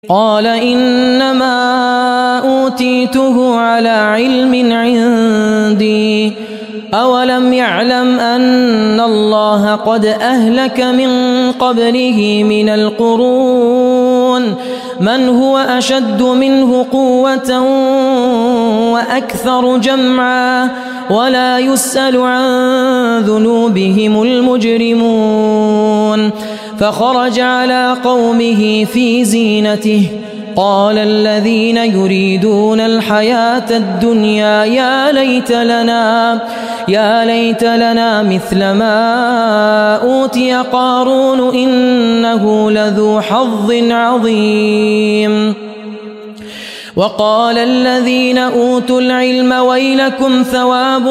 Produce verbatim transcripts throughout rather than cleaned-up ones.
قال إنما أوتيته على علم عندي أولم يعلم أن الله قد أهلك من قبله من القرون من هو أشد منه قوة وأكثر جمعا ولا يسأل عن ذنوبهم المجرمون فخرج على قومه في زينته قال الذين يريدون الحياة الدنيا يا ليت لنا يا ليت لنا مثل ما أوتي قارون إنه لذو حظ عظيم وقال الذين أوتوا العلم ويلكم ثواب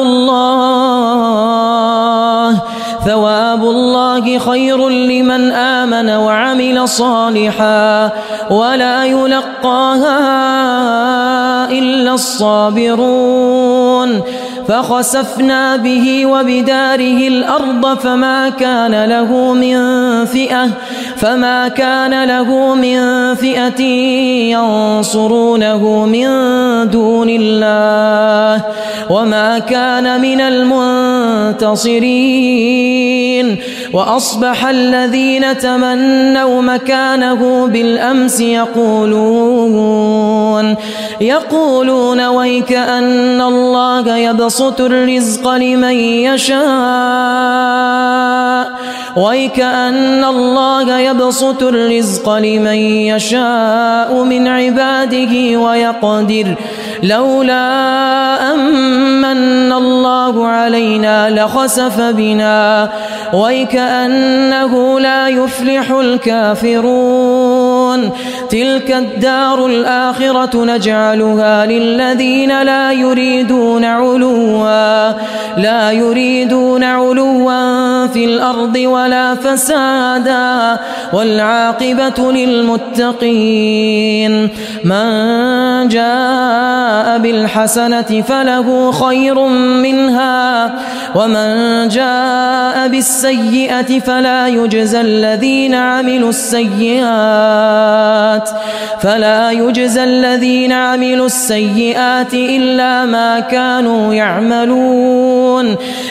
الله ثواب الله خير لمن آمن وعمل صالحا ولا يلقاها إلا الصابرون فخسفنا به وبداره الأرض فما كان له من فئة فما كان له من فئة ينصرونه من دون الله وما كان من المنتصرين وأصبح الذين تمنوا مكانه بالأمس يقولون يقولون ويك أن الله يبسط الرزق لمن يشاء ويك أن الله يبسط الرزق لمن يشاء من عباده ويقدر لولا أمن الله علينا لخسف بنا ويك أنه لا يفلح الكافرون تلك الدار الآخرة نجعلها للذين لا يريدون علوا لا يريدون علوا في الأرض ولا فسادا والعاقبة للمتقين من جاء بالحسنة فله خير منها ومن جاء بالسيئة فلا يجزى الذين عملوا السيئات فلا يجزى الذين عملوا السيئات إلا ما كانوا يعملون